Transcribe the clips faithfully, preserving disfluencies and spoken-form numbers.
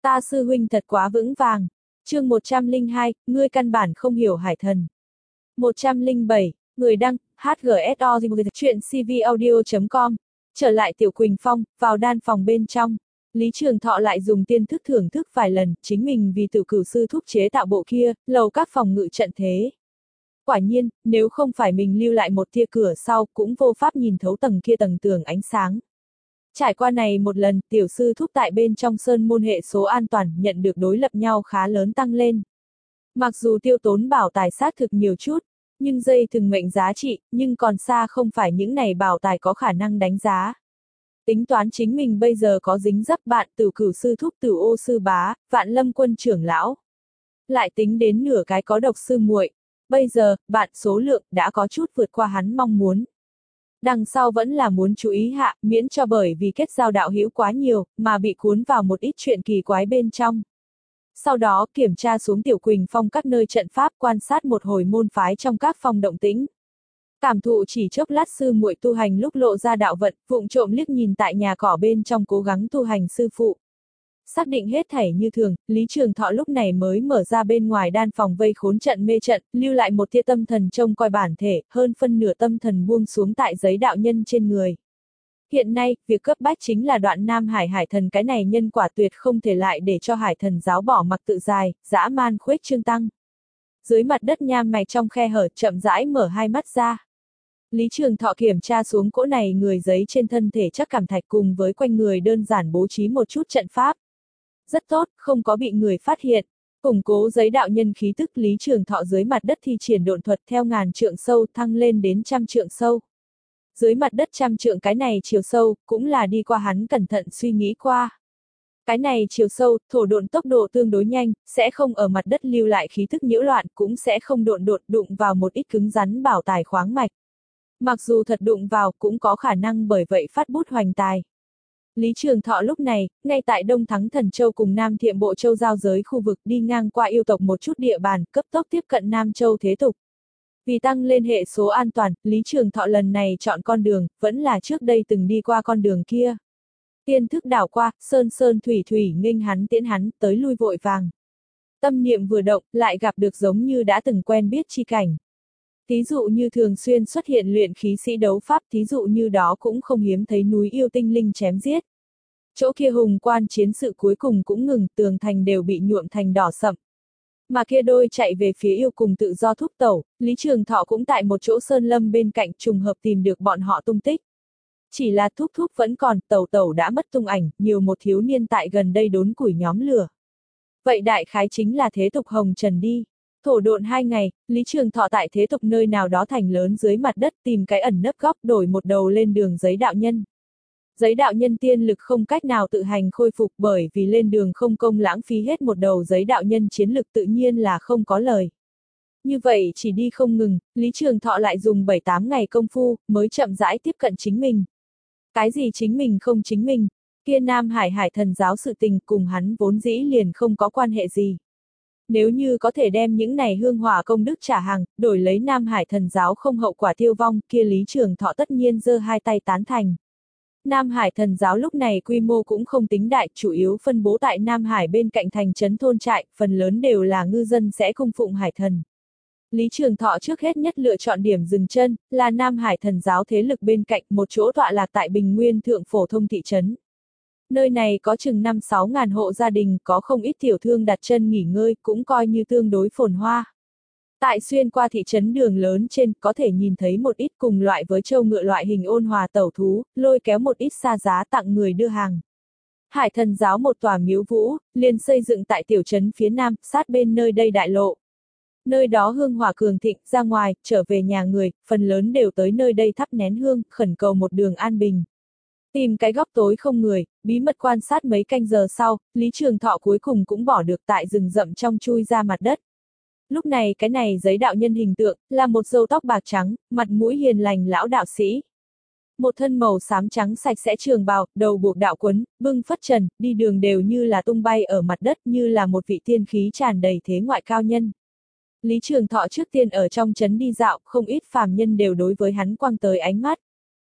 Ta sư huynh thật quá vững vàng. Chương một trăm lẻ hai, ngươi căn bản không hiểu hải thần. một trăm lẻ bảy, người đăng, hát giê ét o chuyện c v audio chấm com. Trở lại Tiểu Quỳnh Phong, vào đan phòng bên trong. Lý Trường Thọ lại dùng tiên thức thưởng thức vài lần, chính mình vì Tử Cửu sư thúc chế tạo bộ kia, lầu các phòng ngự trận thế. Quả nhiên, nếu không phải mình lưu lại một tia cửa sau, cũng vô pháp nhìn thấu tầng kia tầng tường ánh sáng. Trải qua này một lần, tiểu sư thúc tại bên trong sơn môn hệ số an toàn nhận được đối lập nhau khá lớn tăng lên. Mặc dù tiêu tốn bảo tài xác thực nhiều chút, nhưng dây thừng mệnh giá trị, nhưng còn xa không phải những này bảo tài có khả năng đánh giá. Tính toán chính mình bây giờ có dính dấp bạn Tử Cửu sư thúc Tử Ô sư bá, Vạn Lâm quân trưởng lão. Lại tính đến nửa cái có độc sư muội, bây giờ, bạn số lượng đã có chút vượt qua hắn mong muốn. Đằng sau vẫn là muốn chú ý hạ, miễn cho bởi vì kết giao đạo hữu quá nhiều, mà bị cuốn vào một ít chuyện kỳ quái bên trong. Sau đó kiểm tra xuống Tiểu Quỳnh Phong các nơi trận pháp, quan sát một hồi môn phái trong các phòng động tĩnh. Cảm thụ chỉ chốc lát sư muội tu hành lúc lộ ra đạo vận, vụng trộm liếc nhìn tại nhà cỏ bên trong cố gắng tu hành sư phụ. Xác định hết thảy như thường, Lý Trường Thọ lúc này mới mở ra bên ngoài đan phòng vây khốn trận mê trận, lưu lại một tia tâm thần trông coi bản thể, hơn phân nửa tâm thần buông xuống tại giấy đạo nhân trên người. Hiện nay, việc cấp bách chính là đoạn Nam Hải hải thần, cái này nhân quả tuyệt không thể lại để cho hải thần giáo bỏ mặc tự dài, dã man khuếch trương tăng. Dưới mặt đất nham mạch trong khe hở chậm rãi mở hai mắt ra. Lý Trường Thọ kiểm tra xuống cỗ này người giấy trên thân thể chắc cảm thạch cùng với quanh người đơn giản bố trí một chút trận pháp. Rất tốt, không có bị người phát hiện. Củng cố giấy đạo nhân khí tức, Lý Trường Thọ dưới mặt đất thi triển độn thuật theo ngàn trượng sâu thăng lên đến trăm trượng sâu. Dưới mặt đất trăm trượng cái này chiều sâu, cũng là đi qua hắn cẩn thận suy nghĩ qua. Cái này chiều sâu, thổ độn tốc độ tương đối nhanh, sẽ không ở mặt đất lưu lại khí tức nhiễu loạn, cũng sẽ không độn độn đụng vào một ít cứng rắn bảo tài khoáng mạch. Mặc dù thật đụng vào, cũng có khả năng bởi vậy phát bút hoành tài. Lý Trường Thọ lúc này, ngay tại Đông Thắng Thần Châu cùng Nam Thiệm Bộ Châu giao giới khu vực đi ngang qua yêu tộc một chút địa bàn, cấp tốc tiếp cận Nam Châu thế tục. Vì tăng lên hệ số an toàn, Lý Trường Thọ lần này chọn con đường, vẫn là trước đây từng đi qua con đường kia. Tiên thức đảo qua, sơn sơn thủy thủy nghênh hắn tiễn hắn, tới lui vội vàng. Tâm niệm vừa động, lại gặp được giống như đã từng quen biết chi cảnh. Thí dụ như thường xuyên xuất hiện luyện khí sĩ đấu pháp, thí dụ như đó cũng không hiếm thấy núi yêu tinh linh chém giết. Chỗ kia hùng quan chiến sự cuối cùng cũng ngừng, tường thành đều bị nhuộm thành đỏ sậm. Mà kia đôi chạy về phía yêu cùng tự do thúc tẩu, Lý Trường Thọ cũng tại một chỗ sơn lâm bên cạnh trùng hợp tìm được bọn họ tung tích. Chỉ là thúc thúc vẫn còn, tẩu tẩu đã mất tung ảnh, nhiều một thiếu niên tại gần đây đốn củi nhóm lửa. Vậy đại khái chính là thế tục hồng trần đi. Thổ độn hai ngày, Lý Trường Thọ tại thế tục nơi nào đó thành lớn dưới mặt đất tìm cái ẩn nấp góc đổi một đầu lên đường giấy đạo nhân. Giấy đạo nhân tiên lực không cách nào tự hành khôi phục bởi vì lên đường không công lãng phí hết một đầu giấy đạo nhân chiến lực tự nhiên là không có lời. Như vậy chỉ đi không ngừng, Lý Trường Thọ lại dùng bảy tám ngày công phu mới chậm rãi tiếp cận chính mình. Cái gì chính mình không chính mình, kia Nam Hải hải thần giáo sự tình cùng hắn vốn dĩ liền không có quan hệ gì. Nếu như có thể đem những này hương hỏa công đức trả hàng, đổi lấy Nam Hải thần giáo không hậu quả tiêu vong, kia Lý Trường Thọ tất nhiên giơ hai tay tán thành. Nam Hải thần giáo lúc này quy mô cũng không tính đại, chủ yếu phân bố tại Nam Hải bên cạnh thành trấn thôn trại, phần lớn đều là ngư dân sẽ cung phụng hải thần. Lý Trường Thọ trước hết nhất lựa chọn điểm dừng chân, là Nam Hải thần giáo thế lực bên cạnh một chỗ tọa lạc tại Bình Nguyên thượng phổ thông thị trấn. Nơi này có chừng năm sáu ngàn hộ gia đình, có không ít tiểu thương đặt chân nghỉ ngơi, cũng coi như tương đối phồn hoa. Tại xuyên qua thị trấn đường lớn trên, có thể nhìn thấy một ít cùng loại với trâu ngựa loại hình ôn hòa tẩu thú, lôi kéo một ít xa giá tặng người đưa hàng. Hải thần giáo một tòa miếu vũ, liền xây dựng tại tiểu trấn phía nam, sát bên nơi đây đại lộ. Nơi đó hương hỏa cường thịnh, ra ngoài, trở về nhà người, phần lớn đều tới nơi đây thắp nén hương, khẩn cầu một đường an bình. Tìm cái góc tối không người, bí mật quan sát mấy canh giờ sau, Lý Trường Thọ cuối cùng cũng bỏ được tại rừng rậm trong chui ra mặt đất. Lúc này cái này giấy đạo nhân hình tượng, là một râu tóc bạc trắng, mặt mũi hiền lành lão đạo sĩ. Một thân màu xám trắng sạch sẽ trường bào, đầu buộc đạo quấn, bưng phất trần, đi đường đều như là tung bay ở mặt đất, như là một vị tiên khí tràn đầy thế ngoại cao nhân. Lý Trường Thọ trước tiên ở trong trấn đi dạo, không ít phàm nhân đều đối với hắn quăng tới ánh mắt.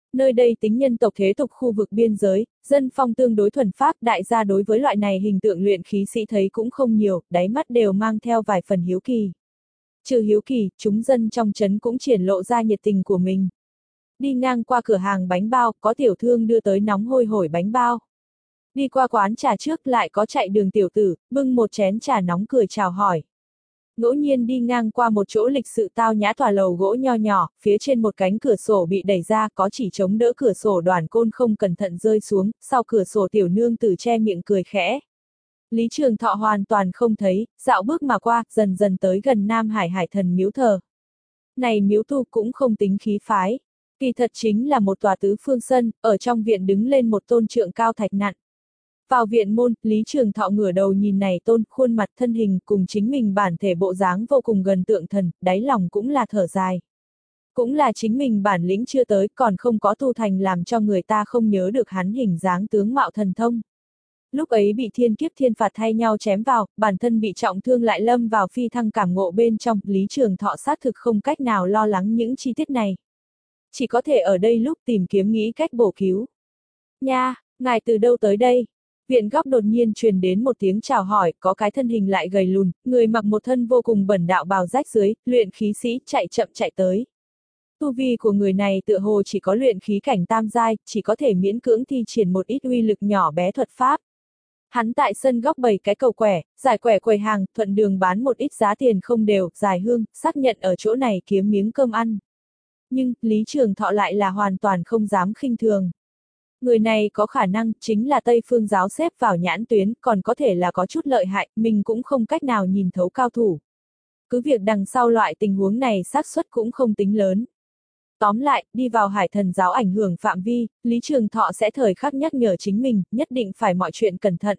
Nơi đây tính nhân tộc thế tục khu vực biên giới, dân phong tương đối thuần phác, đại gia đối với loại này hình tượng luyện khí sĩ thấy cũng không nhiều, đáy mắt đều mang theo vài phần hiếu kỳ. Trừ hiếu kỳ, chúng dân trong trấn cũng triển lộ ra nhiệt tình của mình. Đi ngang qua cửa hàng bánh bao, có tiểu thương đưa tới nóng hôi hổi bánh bao. Đi qua quán trà trước lại có chạy đường tiểu tử, bưng một chén trà nóng cười chào hỏi. Ngẫu nhiên đi ngang qua một chỗ lịch sự tao nhã tòa lầu gỗ nho nhỏ, phía trên một cánh cửa sổ bị đẩy ra, có chỉ chống đỡ cửa sổ đoàn côn không cẩn thận rơi xuống, sau cửa sổ tiểu nương tử che miệng cười khẽ. Lý Trường Thọ hoàn toàn không thấy, dạo bước mà qua, dần dần tới gần Nam Hải Hải Thần miếu thờ. Này miếu tu cũng không tính khí phái, kỳ thật chính là một tòa tứ phương sân, ở trong viện đứng lên một tôn trượng cao thạch nặng. Vào viện môn, Lý Trường Thọ ngửa đầu nhìn này tôn, khuôn mặt thân hình cùng chính mình bản thể bộ dáng vô cùng gần tượng thần, đáy lòng cũng là thở dài. Cũng là chính mình bản lĩnh chưa tới, còn không có tu thành làm cho người ta không nhớ được hắn hình dáng tướng mạo thần thông. Lúc ấy bị thiên kiếp thiên phạt thay nhau chém vào, bản thân bị trọng thương lại lâm vào phi thăng cảm ngộ bên trong, Lý Trường Thọ xác thực không cách nào lo lắng những chi tiết này. Chỉ có thể ở đây lúc tìm kiếm nghĩ cách bổ cứu. Nha, ngài từ đâu tới đây? Viện góc đột nhiên truyền đến một tiếng chào hỏi, có cái thân hình lại gầy lùn, người mặc một thân vô cùng bẩn đạo bào rách dưới, luyện khí sĩ, chạy chậm chạy tới. Tu vi của người này tựa hồ chỉ có luyện khí cảnh tam giai, chỉ có thể miễn cưỡng thi triển một ít uy lực nhỏ bé thuật pháp. Hắn tại sân góc bày cái cầu quẻ, giải quẻ quầy hàng, thuận đường bán một ít giá tiền không đều, dài hương, xác nhận ở chỗ này kiếm miếng cơm ăn. Nhưng, Lý Trường Thọ lại là hoàn toàn không dám khinh thường. Người này có khả năng chính là Tây Phương giáo xếp vào nhãn tuyến, còn có thể là có chút lợi hại, mình cũng không cách nào nhìn thấu cao thủ. Cứ việc đằng sau loại tình huống này xác suất cũng không tính lớn. Tóm lại, đi vào Hải Thần giáo ảnh hưởng phạm vi, Lý Trường Thọ sẽ thời khắc nhắc nhở chính mình, nhất định phải mọi chuyện cẩn thận.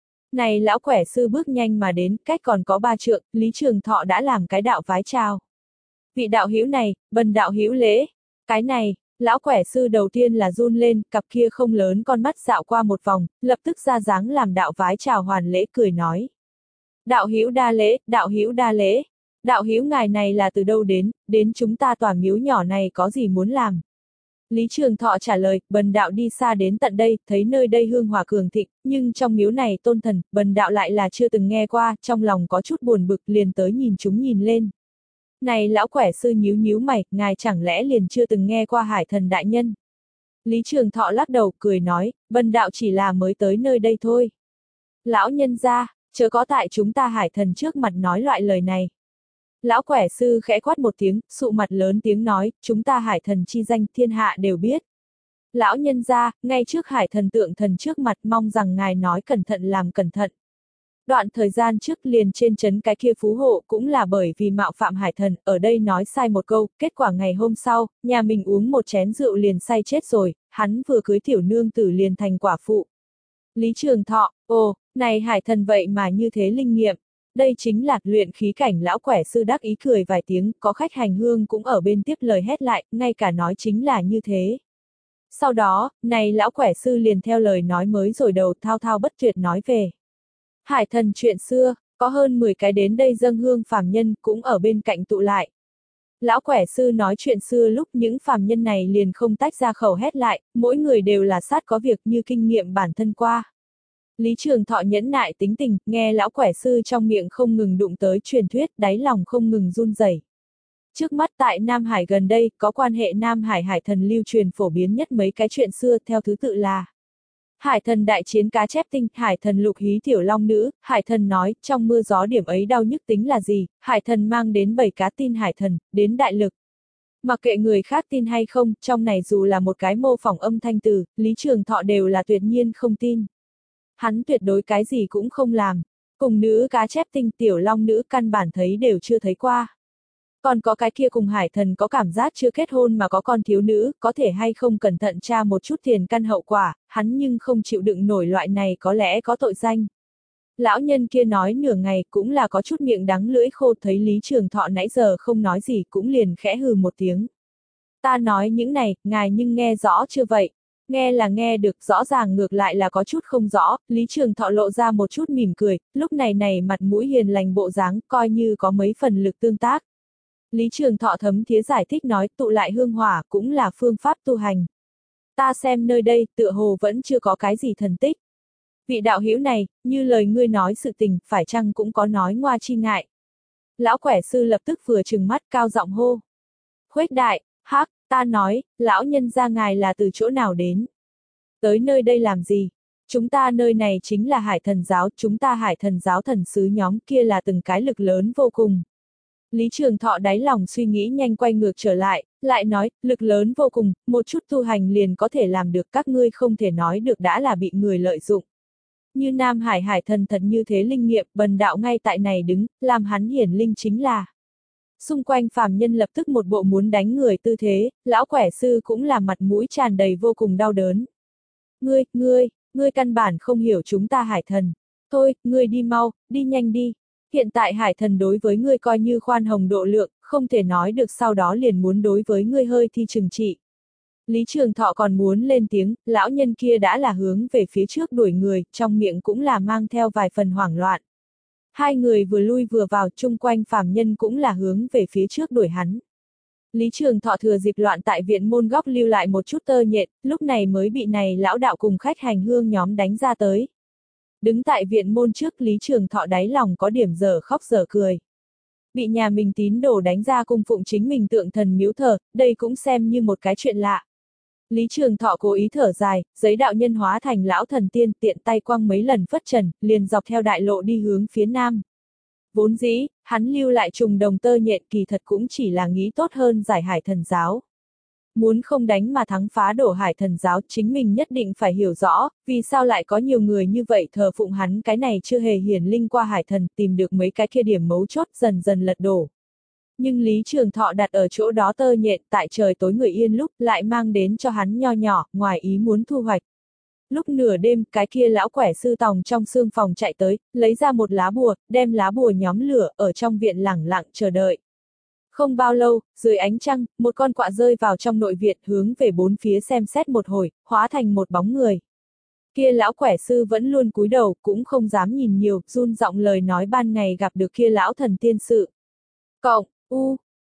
Này lão quẻ sư bước nhanh mà đến, cách còn có ba trượng, Lý Trường Thọ đã làm cái đạo vái chào. Vị đạo hữu này, bần đạo hữu lễ. Cái này, lão quẻ sư đầu tiên là run lên, cặp kia không lớn con mắt dạo qua một vòng, lập tức ra dáng làm đạo vái chào hoàn lễ cười nói. Đạo hữu đa lễ, đạo hữu đa lễ. Đạo hữu ngài này là từ đâu đến, đến chúng ta tòa miếu nhỏ này có gì muốn làm? Lý Trường Thọ trả lời, bần đạo đi xa đến tận đây, thấy nơi đây hương hỏa cường thịnh, nhưng trong miếu này tôn thần, bần đạo lại là chưa từng nghe qua, trong lòng có chút buồn bực liền tới nhìn chúng nhìn lên. Này lão quẻ sư nhíu nhíu mày, ngài chẳng lẽ liền chưa từng nghe qua Hải Thần đại nhân? Lý Trường Thọ lắc đầu, cười nói, bần đạo chỉ là mới tới nơi đây thôi. Lão nhân gia, chớ có tại chúng ta Hải Thần trước mặt nói loại lời này. Lão quẻ sư khẽ quát một tiếng, sụ mặt lớn tiếng nói, chúng ta Hải Thần chi danh thiên hạ đều biết. Lão nhân gia, ngay trước Hải Thần tượng thần trước mặt mong rằng ngài nói cẩn thận làm cẩn thận. Đoạn thời gian trước liền trên trấn cái kia phú hộ cũng là bởi vì mạo phạm Hải Thần, ở đây nói sai một câu, kết quả ngày hôm sau, nhà mình uống một chén rượu liền say chết rồi, hắn vừa cưới tiểu nương tử liền thành quả phụ. Lý Trường Thọ, ồ, này Hải Thần vậy mà như thế linh nghiệm. Đây chính là luyện khí cảnh lão quẻ sư đắc ý cười vài tiếng, có khách hành hương cũng ở bên tiếp lời hét lại, ngay cả nói chính là như thế. Sau đó, này lão quẻ sư liền theo lời nói mới rồi đầu thao thao bất tuyệt nói về. Hải Thần chuyện xưa, có hơn mười cái đến đây dâng hương phàm nhân cũng ở bên cạnh tụ lại. Lão quẻ sư nói chuyện xưa lúc những phàm nhân này liền không tách ra khẩu hét lại, mỗi người đều là sát có việc như kinh nghiệm bản thân qua. Lý Trường Thọ nhẫn nại tính tình, nghe lão quẻ sư trong miệng không ngừng đụng tới truyền thuyết, đáy lòng không ngừng run rẩy. Trước mắt tại Nam Hải gần đây, có quan hệ Nam Hải Hải Thần lưu truyền phổ biến nhất mấy cái chuyện xưa theo thứ tự là Hải Thần đại chiến cá chép tinh, Hải Thần lục hí tiểu long nữ, Hải Thần nói, trong mưa gió điểm ấy đau nhức tính là gì, Hải Thần mang đến bảy cá tin Hải Thần, đến đại lực. Mặc kệ người khác tin hay không, trong này dù là một cái mô phỏng âm thanh từ, Lý Trường Thọ đều là tuyệt nhiên không tin. Hắn tuyệt đối cái gì cũng không làm. Cùng nữ cá chép tinh tiểu long nữ căn bản thấy đều chưa thấy qua. Còn có cái kia cùng Hải Thần có cảm giác chưa kết hôn mà có con thiếu nữ, có thể hay không cẩn thận tra một chút tiền căn hậu quả, hắn nhưng không chịu đựng nổi loại này có lẽ có tội danh. Lão nhân kia nói nửa ngày cũng là có chút miệng đắng lưỡi khô, thấy Lý Trường Thọ nãy giờ không nói gì cũng liền khẽ hừ một tiếng. Ta nói những này, ngài nhưng nghe rõ chưa vậy? Nghe là nghe được, rõ ràng ngược lại là có chút không rõ, Lý Trường Thọ lộ ra một chút mỉm cười, lúc này này mặt mũi hiền lành bộ dáng, coi như có mấy phần lực tương tác. Lý Trường Thọ thấm thía giải thích nói, tụ lại hương hỏa cũng là phương pháp tu hành. ta xem nơi đây, tựa hồ vẫn chưa có cái gì thần tích. Vị đạo hữu này, như lời ngươi nói sự tình, phải chăng cũng có nói ngoa chi ngại. Lão quẻ sư lập tức vừa trừng mắt cao giọng hô. Khuếch đại, hắc, ta nói, lão nhân gia ngài là từ chỗ nào đến? Tới nơi đây làm gì? Chúng ta nơi này chính là hải thần giáo, chúng ta hải thần giáo thần sứ nhóm kia là từng cái lực lớn vô cùng. Lý Trường Thọ đáy lòng suy nghĩ nhanh quay ngược trở lại, lại nói, lực lớn vô cùng, một chút tu hành liền có thể làm được, các ngươi không thể nói được đã là bị người lợi dụng. Như Nam Hải hải thần thật như thế linh nghiệm, bần đạo ngay tại này đứng, làm hắn hiển linh chính là. Xung quanh phàm nhân lập tức một bộ muốn đánh người tư thế, lão quẻ sư cũng là mặt mũi tràn đầy vô cùng đau đớn. Ngươi, ngươi, ngươi căn bản không hiểu chúng ta hải thần. Thôi, ngươi đi mau, đi nhanh đi. Hiện tại hải thần đối với ngươi coi như khoan hồng độ lượng, không thể nói được sau đó liền muốn đối với ngươi hơi thi trừng trị. Lý Trường Thọ còn muốn lên tiếng, lão nhân kia đã là hướng về phía trước đuổi người, trong miệng cũng là mang theo vài phần hoảng loạn. Hai người vừa lui vừa vào, chung quanh phàm nhân cũng là hướng về phía trước đuổi hắn. Lý Trường Thọ thừa dịp loạn tại viện môn góc lưu lại một chút tơ nhện, lúc này mới bị này lão đạo cùng khách hành hương nhóm đánh ra tới. Đứng tại viện môn trước, Lý Trường Thọ đáy lòng có điểm dở khóc dở cười. Bị nhà mình tín đồ đánh ra cung phụng chính mình tượng thần miếu thờ, đây cũng xem như một cái chuyện lạ. Lý Trường Thọ cố ý thở dài, giấy đạo nhân hóa thành lão thần tiên, tiện tay quăng mấy lần phất trần, liền dọc theo đại lộ đi hướng phía nam. Vốn dĩ, hắn lưu lại trùng đồng tơ nhện kỳ thật cũng chỉ là nghĩ tốt hơn giải hải thần giáo. Muốn không đánh mà thắng phá đổ hải thần giáo, chính mình nhất định phải hiểu rõ, vì sao lại có nhiều người như vậy thờ phụng hắn, cái này chưa hề hiển linh qua hải thần, tìm được mấy cái kia điểm mấu chốt dần dần lật đổ. Nhưng Lý Trường Thọ đặt ở chỗ đó tơ nhện, tại trời tối người yên lúc, lại mang đến cho hắn nho nhỏ, ngoài ý muốn thu hoạch. Lúc nửa đêm, cái kia lão quẻ sư tòng trong xương phòng chạy tới, lấy ra một lá bùa, đem lá bùa nhóm lửa, ở trong viện lẳng lặng chờ đợi. Không bao lâu, dưới ánh trăng, một con quạ rơi vào trong nội viện, hướng về bốn phía xem xét một hồi, hóa thành một bóng người. Kia lão quẻ sư vẫn luôn cúi đầu, cũng không dám nhìn nhiều, run giọng lời nói ban ngày gặp được kia lão thần tiên sự. Cộng, u,